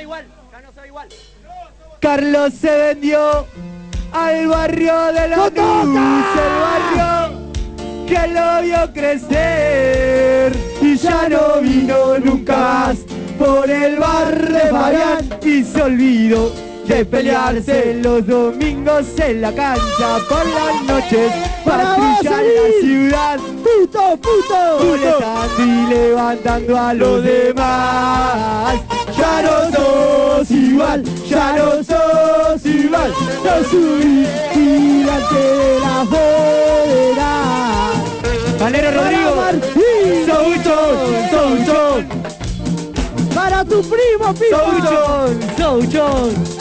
igual, ya no soy igual. Carlos se vendió al barrio de la Luz, el barrio que lo vio crecer y ya no vino nunca más por el bar de Fabián y se olvidó de pelearse los domingos en la cancha, por las noches patrullar la ciudad, molestando y levantando a los demás. Ya no sos igual, ya no sos igual, sos un vigilante de la federal. Valero Rodrigo, Souchón, para tu primo, Pipa. Souchón.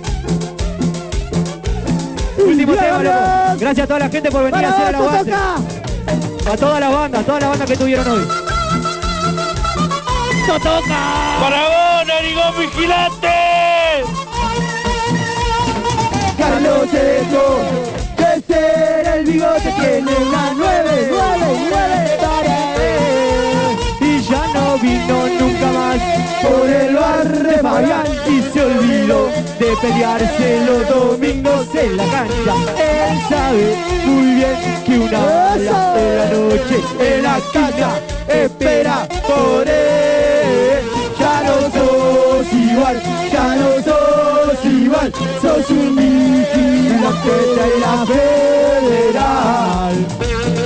Último tema, loco. Gracias a toda la gente por venir a hacer el aguante. A todas las bandas que tuvieron hoy. ¡Totoca! ¡Para vos, narigón vigilante! Carlos se dejó de ser el bigote, tiene una 9 para él. Y ya no vino nunca más por el bar de Fabián y se olvidó de pelearse los domingos en la cancha. Él sabe muy bien que una bala de la noche en la esquina espera por él. Ya no sos igual, ya no sos igual, sos un vigilante de la federal.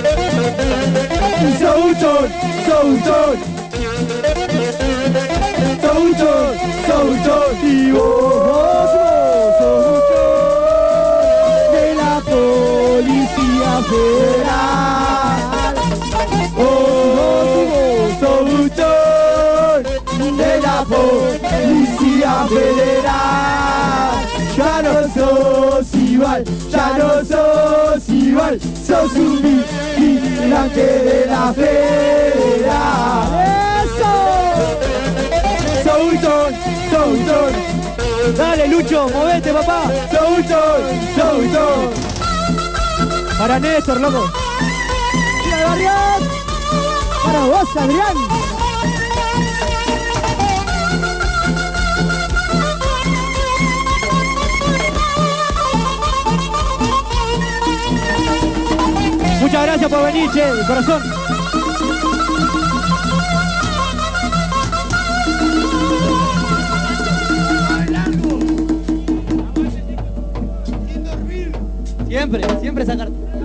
Souchón, y vos, de la Policía Federal. Souchón, de la Policía Federal. Ya no sos igual, ya no sos igual, sos un vigilante de la federal. Souchón, dale Lucho, movete papá. Souchón. Para Néstor, loco. Mira, Adrián. Para vos, Adrián. Muchas gracias por venir, che, de corazón. Siempre sacar.